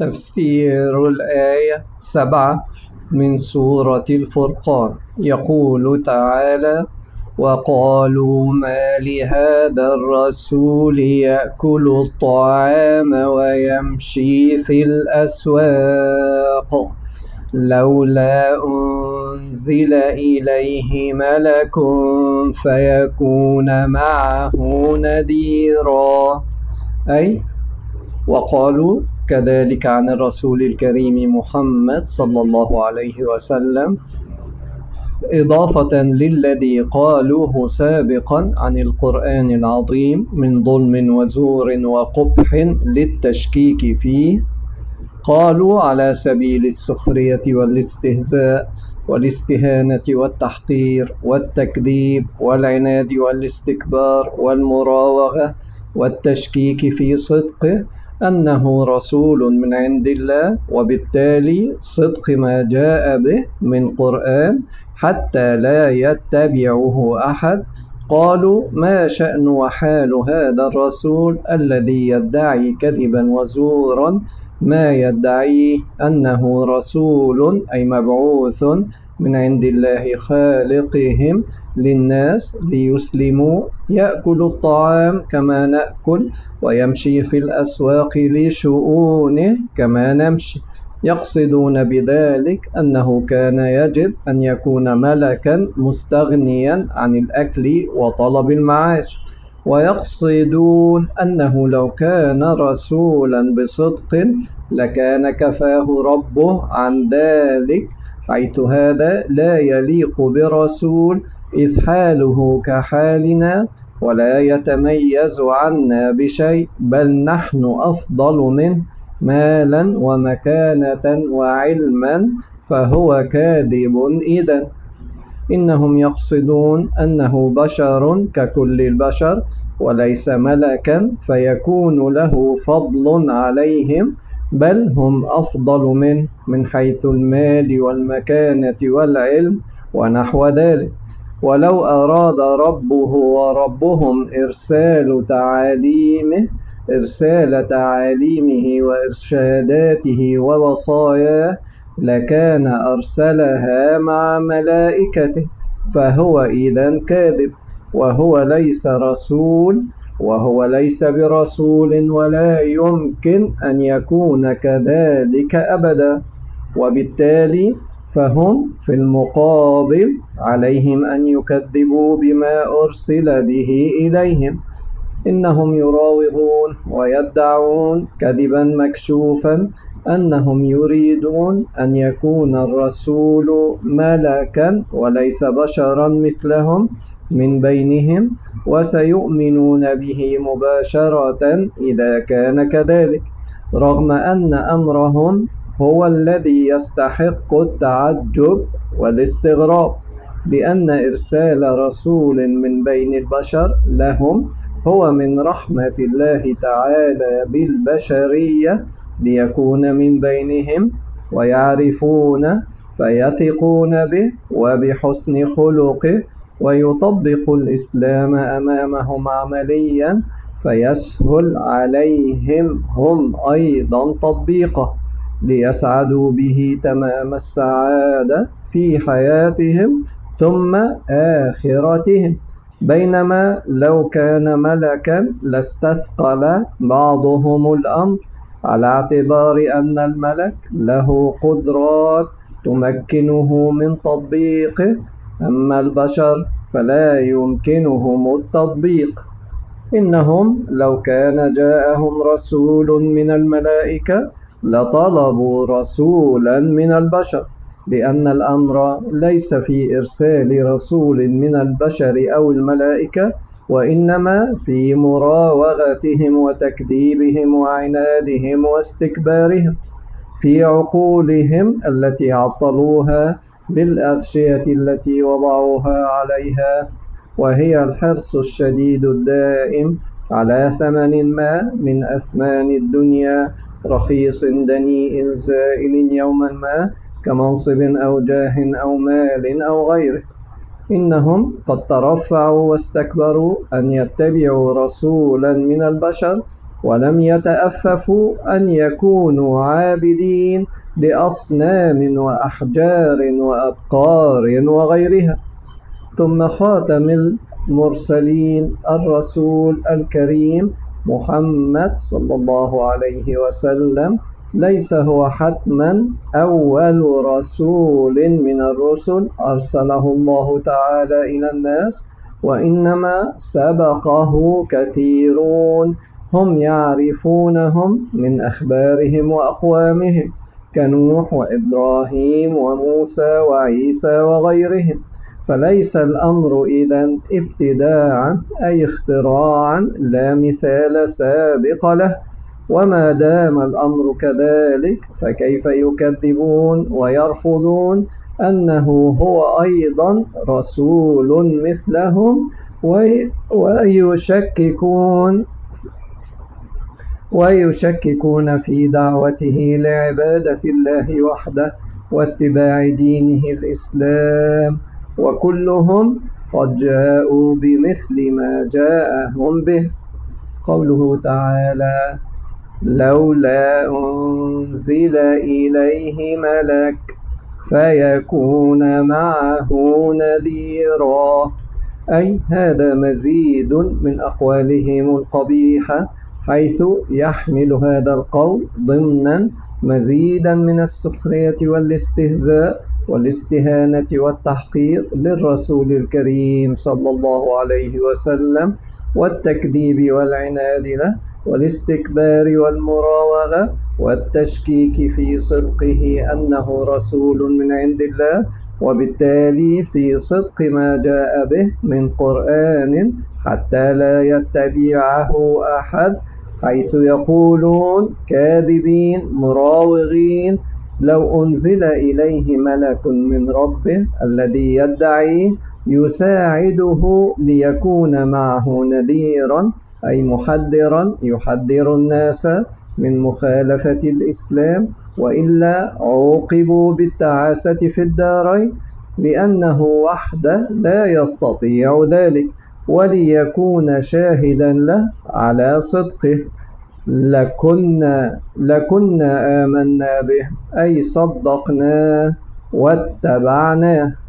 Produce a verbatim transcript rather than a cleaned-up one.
تفسير الآية سبعة من سورة الفرقان. يقول تعالى: وقالوا ما لهذا الرسول يأكل الطعام ويمشي في الأسواق لولا أنزل إليه ملك فيكون معه نذيرا. أي وقالوا كذلك عن الرسول الكريم محمد صلى الله عليه وسلم، إضافة للذي قالوه سابقا عن القرآن العظيم من ظلم وزور وقبح للتشكيك فيه. قالوا على سبيل السخرية والاستهزاء والاستهانة والتحقير والتكذيب والعناد والاستكبار والمراوغة والتشكيك في صدقه أنه رسول من عند الله، وبالتالي صدق ما جاء به من قرآن حتى لا يتبعه أحد. قالوا ما شأن وحال هذا الرسول الذي يدعي كذبا وزورا ما يدعيه أنه رسول أي مبعوث من عند الله خالقهم للناس ليسلموا، يأكل الطعام كما نأكل ويمشي في الأسواق لشؤونه كما نمشي. يقصدون بذلك أنه كان يجب أن يكون ملكا مستغنيا عن الأكل وطلب المعاش، ويقصدون أنه لو كان رسولا بصدق لكان كفاه ربه عن ذلك، حيث هذا لا يليق برسول إذ حاله كحالنا ولا يتميز عنا بشيء، بل نحن أفضل منه مالا ومكانة وعلما، فهو كاذب إذن. إنهم يقصدون أنه بشر ككل البشر وليس ملكا فيكون له فضل عليهم، بل هم أفضل منه من حيث المال والمكانة والعلم ونحو ذلك. ولو أراد ربه وربهم إرسال تعاليمه إرسال تعاليمه وإرشاداته ووصاياه لكان أرسلها مع ملائكته، فهو إذن كاذب، وهو ليس رسول وهو ليس برسول ولا يمكن أن يكون كذلك أبدا. وبالتالي فهم في المقابل عليهم أن يكذبوا بما أرسل به إليهم. إنهم يراوغون ويدعون كذبا مكشوفا أنهم يريدون أن يكون الرسول ملكا وليس بشرا مثلهم من بينهم، وسيؤمنون به مباشرة إذا كان كذلك، رغم أن أمرهم هو الذي يستحق التعجب والاستغراب، لأن إرسال رسول من بين البشر لهم هو من رحمة الله تعالى بالبشرية ليكون من بينهم ويعرفون فيثقون به وبحسن خلقه، ويطبق الإسلام أمامهم عمليا فيسهل عليهم هم أيضا تطبيقه ليسعدوا به تمام السعادة في حياتهم ثم آخرتهم. بينما لو كان ملكا لاستثقل بعضهم الأمر على اعتبار أن الملك له قدرات تمكنه من تطبيقه، أما البشر فلا يمكنهم التطبيق. إنهم لو كان جاءهم رسول من الملائكة لطلبوا رسولا من البشر، لأن الأمر ليس في إرسال رسول من البشر أو الملائكة، وإنما في مراوغتهم وتكذيبهم وعنادهم واستكبارهم في عقولهم التي عطلوها بالأغشية التي وضعوها عليها، وهي الحرص الشديد الدائم على ثمن ما من أثمان الدنيا رخيص دنيء زائل يوما ما كمنصب أو جاه أو مال أو غيره. إنهم قد ترفعوا واستكبروا أن يتبعوا رسولا من البشر ولم يتأففوا أن يكونوا عابدين لأصنام وأحجار وأبقار وغيرها. ثم خاتم المرسلين الرسول الكريم محمد صلى الله عليه وسلم ليس هو حتما أول رسول من الرسل أرسله الله تعالى إلى الناس، وإنما سبقه كثيرون هم يعرفونهم من أخبارهم وأقوامهم كنوح وإبراهيم وموسى وعيسى وغيرهم. فليس الأمر إذن ابتداعا أي اختراعا لا مثال سابق له. وما دام الأمر كذلك فكيف يكذبون ويرفضون أنه هو أيضا رسول مثلهم ويشككون ويشككون في دعوته لعبادة الله وحده واتباع دينه الإسلام، وكلهم قد جاءوا بمثل ما جاءهم به. قوله تعالى: لولا أنزل إليه ملك فيكون معه نذيرا، أي هذا مزيد من أقوالهم القبيحة، حيث يحمل هذا القول ضمنا مزيدا من السخرية والاستهزاء والاستهانة والتحقير للرسول الكريم صلى الله عليه وسلم، والتكذيب والعناد له والاستكبار والمراوغة والتشكيك في صدقه أنه رسول من عند الله، وبالتالي في صدق ما جاء به من قرآن حتى لا يتبعه أحد، حيث يقولون كاذبين مراوغين: لو أنزل إليه ملك من ربه الذي يدعي يساعده ليكون معه نذيرا، أي محذرا يحذر الناس من مخالفة الإسلام، وإلا عوقبوا بالتعاسة في الدارين، لأنه وحده لا يستطيع ذلك، وليكون شاهدا له على صدقه. لكنا, لكنا آمنا به، أي صدقناه واتبعناه.